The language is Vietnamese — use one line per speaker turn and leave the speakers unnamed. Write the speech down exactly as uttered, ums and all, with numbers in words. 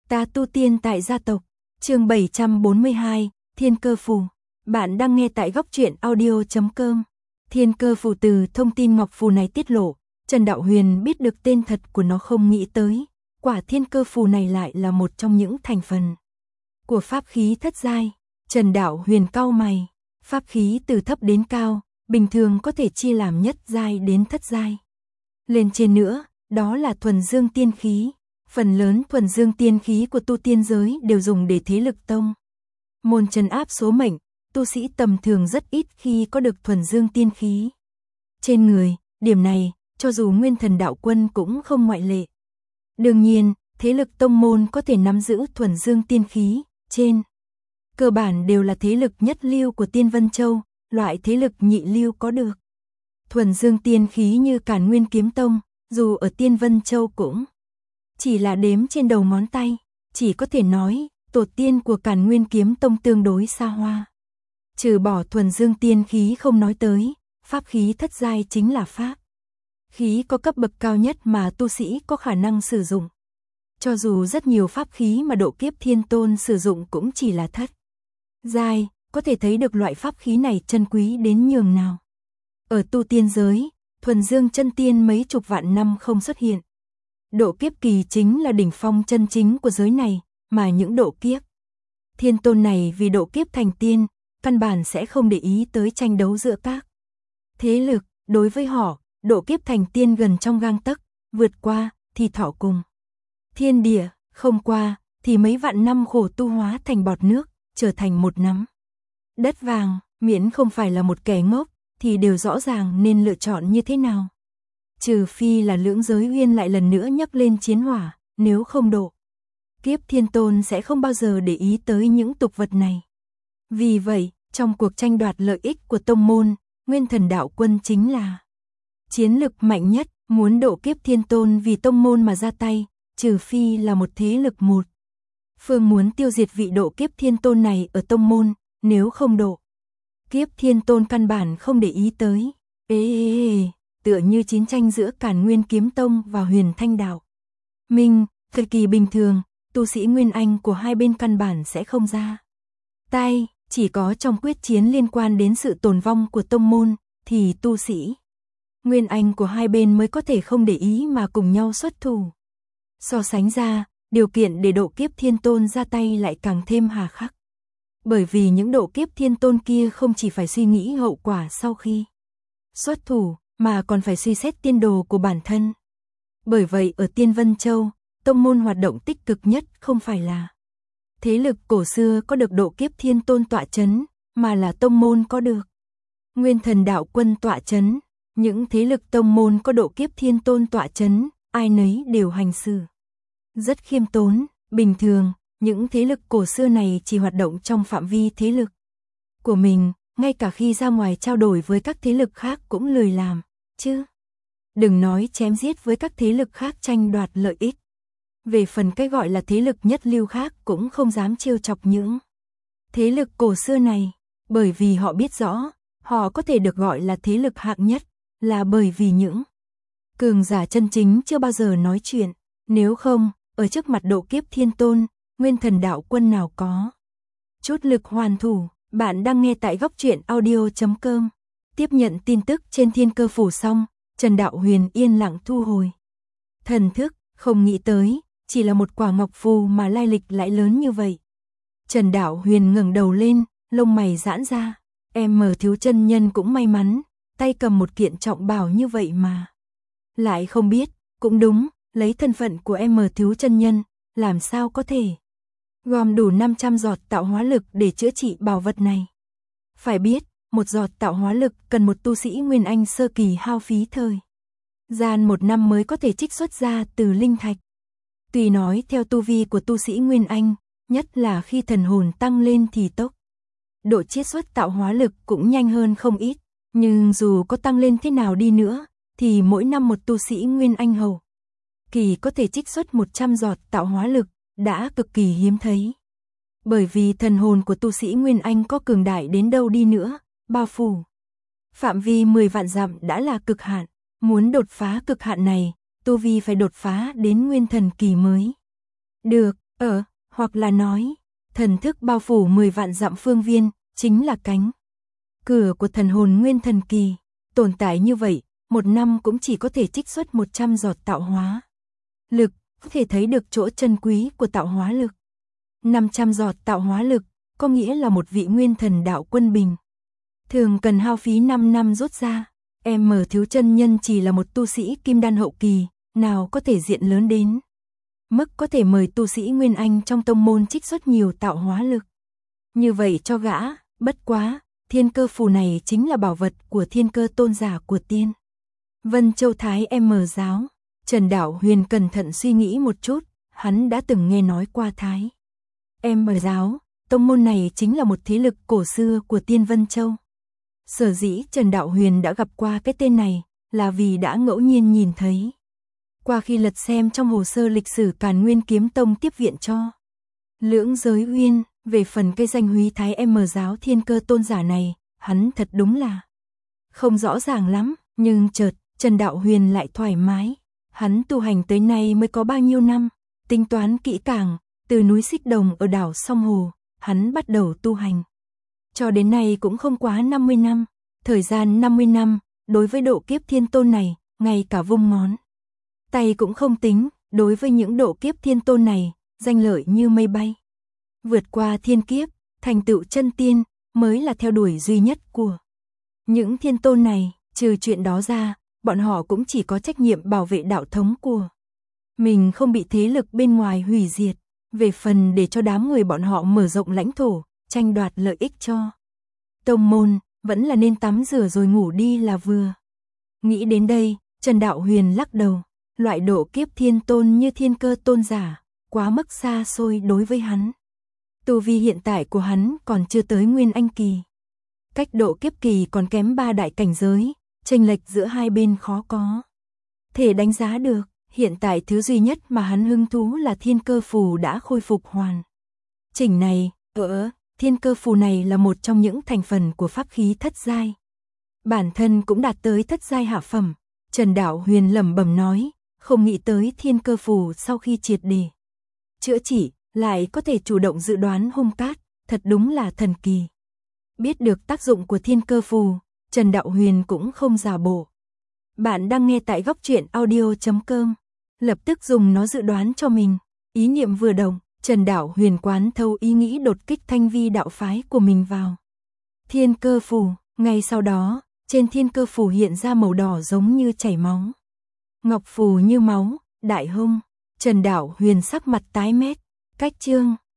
Ta tu tiên tại gia tộc, chương bảy trăm bốn mươi hai, Thiên Cơ Phù. Bạn đang nghe tại góc truyện audio chấm com. Thiên Cơ Phù, từ thông tin ngọc phù này tiết lộ, Trần Đạo Huyền biết được tên thật của nó, không nghĩ tới, quả Thiên Cơ Phù này lại là một trong những thành phần của pháp khí thất giai. Trần Đạo Huyền cau mày, pháp khí từ thấp đến cao, bình thường có thể chia làm nhất giai đến thất giai. Lên trên nữa, đó là thuần dương tiên khí. Phần lớn thuần dương tiên khí của tu tiên giới đều dùng để thế lực tông môn trấn áp số mệnh, tu sĩ tầm thường rất ít khi có được thuần dương tiên khí trên người, điểm này, cho dù Nguyên Thần Đạo Quân cũng không ngoại lệ. Đương nhiên, thế lực tông môn có thể nắm giữ thuần dương tiên khí, trên cơ bản đều là thế lực nhất lưu của Tiên Vân Châu, loại thế lực nhị lưu có được thuần dương tiên khí như Càn Nguyên Kiếm Tông, dù ở Tiên Vân Châu cũng chỉ là đếm trên đầu ngón tay, chỉ có thể nói, tổ tiên của Càn Nguyên Kiếm Tông tương đối xa hoa. Trừ bỏ thuần dương tiên khí không nói tới, pháp khí thất giai chính là pháp khí có cấp bậc cao nhất mà tu sĩ có khả năng sử dụng. Cho dù rất nhiều pháp khí mà Độ Kiếp Thiên Tôn sử dụng cũng chỉ là thất giai, có thể thấy được loại pháp khí này chân quý đến nhường nào. Ở tu tiên giới, thuần dương chân tiên mấy chục vạn năm không xuất hiện. Độ kiếp kỳ chính là đỉnh phong chân chính của giới này, mà những độ kiếp thiên tôn này vì độ kiếp thành tiên, căn bản sẽ không để ý tới tranh đấu giữa các thế lực. Đối với họ, độ kiếp thành tiên gần trong gang tấc, vượt qua thì thọ cùng thiên địa, không qua thì mấy vạn năm khổ tu hóa thành bọt nước, trở thành một nắm đất vàng. Miễn không phải là một kẻ ngốc thì đều rõ ràng nên lựa chọn như thế nào. Trừ phi là lưỡng giới uyên lại lần nữa nhấc lên chiến hỏa, nếu không độ kiếp thiên tôn sẽ không bao giờ để ý tới những tục vật này. Vì vậy, trong cuộc tranh đoạt lợi ích của tông môn, Nguyên Thần Đạo Quân chính là chiến lực mạnh nhất. Muốn độ kiếp thiên tôn vì tông môn mà ra tay, trừ phi là một thế lực một phương muốn tiêu diệt vị độ kiếp thiên tôn này ở tông môn, nếu không độ kiếp thiên tôn căn bản không để ý tới. Ê, ê, ê tựa như chiến tranh giữa Càn Nguyên Kiếm Tông và Huyền Thanh Đạo Minh, cực kỳ bình thường, tu sĩ Nguyên Anh của hai bên căn bản sẽ không ra tay, chỉ có trong quyết chiến liên quan đến sự tồn vong của tông môn, thì tu sĩ Nguyên Anh của hai bên mới có thể không để ý mà cùng nhau xuất thủ. So sánh ra, điều kiện để độ kiếp thiên tôn ra tay lại càng thêm hà khắc. Bởi vì những độ kiếp thiên tôn kia không chỉ phải suy nghĩ hậu quả sau khi xuất thủ, mà còn phải suy xét tiên đồ của bản thân. Bởi vậy ở Tiên Vân Châu, tông môn hoạt động tích cực nhất không phải là thế lực cổ xưa có được độ kiếp thiên tôn tọa chấn, mà là tông môn có được Nguyên Thần Đạo Quân tọa chấn. Những thế lực tông môn có độ kiếp thiên tôn tọa chấn, ai nấy đều hành xử rất khiêm tốn. Bình thường, những thế lực cổ xưa này chỉ hoạt động trong phạm vi thế lực của mình, ngay cả khi ra ngoài trao đổi với các thế lực khác cũng lười làm, chứ đừng nói chém giết với các thế lực khác tranh đoạt lợi ích. Về phần cái gọi là thế lực nhất lưu khác cũng không dám trêu chọc những thế lực cổ xưa này, bởi vì họ biết rõ, họ có thể được gọi là thế lực hạng nhất, là bởi vì những cường giả chân chính chưa bao giờ nói chuyện. Nếu không, ở trước mặt độ kiếp thiên tôn, Nguyên Thần Đạo Quân nào có chút lực hoàn thủ. Bạn đang nghe tại góc truyện audio chấm com. Tiếp nhận tin tức trên Thiên Cơ Phù xong, Trần Đạo Huyền yên lặng thu hồi thần thức, không nghĩ tới, chỉ là một quả ngọc phù mà lai lịch lại lớn như vậy. Trần Đạo Huyền ngẩng đầu lên, lông mày giãn ra, em mở thiếu chân nhân cũng may mắn, tay cầm một kiện trọng bảo như vậy mà lại không biết. Cũng đúng, lấy thân phận của em mở thiếu chân nhân, làm sao có thể gom đủ năm trăm giọt tạo hóa lực để chữa trị bảo vật này. Phải biết, một giọt tạo hóa lực cần một tu sĩ Nguyên Anh sơ kỳ hao phí thời gian một năm mới có thể trích xuất ra từ linh thạch. Tuy nói theo tu vi của tu sĩ Nguyên Anh, nhất là khi thần hồn tăng lên thì tốc độ chiết xuất tạo hóa lực cũng nhanh hơn không ít, nhưng dù có tăng lên thế nào đi nữa, thì mỗi năm một tu sĩ Nguyên Anh hậu kỳ có thể trích xuất một trăm giọt tạo hóa lực, đã cực kỳ hiếm thấy. Bởi vì thần hồn của tu sĩ Nguyên Anh có cường đại đến đâu đi nữa, bao phủ phạm vi mười vạn dặm đã là cực hạn. Muốn đột phá cực hạn này, tu vi phải đột phá đến nguyên thần kỳ mới được. Ở, hoặc là nói, thần thức bao phủ mười vạn dặm phương viên, chính là cánh cửa của thần hồn nguyên thần kỳ. Tồn tại như vậy, một năm cũng chỉ có thể trích xuất một trăm giọt tạo hóa lực, có thể thấy được chỗ chân quý của tạo hóa lực. năm trăm giọt tạo hóa lực, có nghĩa là một vị nguyên thần đạo quân bình thường cần hao phí năm năm rút ra. Em mở thiếu chân nhân chỉ là một tu sĩ kim đan hậu kỳ, nào có thể diện lớn đến mức có thể mời tu sĩ Nguyên Anh trong tông môn trích xuất nhiều tạo hóa lực. Như vậy cho gã, bất quá, thiên cơ phù này chính là bảo vật của thiên cơ tôn giả của tiên Vân Châu Thái em mở giáo. Trần Đạo Huyền cẩn thận suy nghĩ một chút, hắn đã từng nghe nói qua Thái em mở giáo, tông môn này chính là một thế lực cổ xưa của tiên Vân Châu. Sở dĩ Trần Đạo Huyền đã gặp qua cái tên này, là vì đã ngẫu nhiên nhìn thấy qua khi lật xem trong hồ sơ lịch sử Càn Nguyên Kiếm Tông tiếp viện cho Lưỡng Giới Uyên. Về phần cây danh húy Thái em mở giáo thiên cơ tôn giả này, hắn thật đúng là không rõ ràng lắm, nhưng chợt Trần Đạo Huyền lại thoải mái. Hắn tu hành tới nay mới có bao nhiêu năm, tính toán kỹ càng, từ núi Xích Đồng ở đảo Song Hồ, hắn bắt đầu tu hành. Cho đến nay cũng không quá năm mươi năm, thời gian năm mươi năm, đối với độ kiếp thiên tôn này, ngay cả vung ngón tay cũng không tính, đối với những độ kiếp thiên tôn này, danh lợi như mây bay. Vượt qua thiên kiếp, thành tựu chân tiên, mới là theo đuổi duy nhất của những thiên tôn này. Trừ chuyện đó ra, bọn họ cũng chỉ có trách nhiệm bảo vệ đạo thống của mình không bị thế lực bên ngoài hủy diệt. Về phần để cho đám người bọn họ mở rộng lãnh thổ, tranh đoạt lợi ích cho tông môn, vẫn là nên tắm rửa rồi ngủ đi là vừa. Nghĩ đến đây, Trần Đạo Huyền lắc đầu, loại độ kiếp thiên tôn như thiên cơ tôn giả, quá mức xa xôi đối với hắn. Tu vi hiện tại của hắn còn chưa tới Nguyên Anh kỳ. Cách độ kiếp kỳ còn kém ba đại cảnh giới, chênh lệch giữa hai bên khó có thể đánh giá được. Hiện tại thứ duy nhất mà hắn hứng thú là thiên cơ phù đã khôi phục hoàn chỉnh này. Ở thiên cơ phù này là một trong những thành phần của pháp khí thất giai. Bản thân cũng đạt tới thất giai hạ phẩm. Trần Đạo Huyền lẩm bẩm nói, không nghĩ tới thiên cơ phù sau khi triệt để chữa trị, lại có thể chủ động dự đoán hung cát, thật đúng là thần kỳ. Biết được tác dụng của thiên cơ phù, Trần Đạo Huyền cũng không giả bộ. Bạn đang nghe tại góc truyện audio chấm com, lập tức dùng nó dự đoán cho mình. Ý niệm vừa động, Trần Đạo Huyền quán thâu ý nghĩ đột kích thanh vi đạo phái của mình vào thiên cơ phù. Ngay sau đó, trên thiên cơ phù hiện ra màu đỏ giống như chảy máu, ngọc phù như máu, đại hung. Trần Đạo Huyền sắc mặt tái mét. Cách chương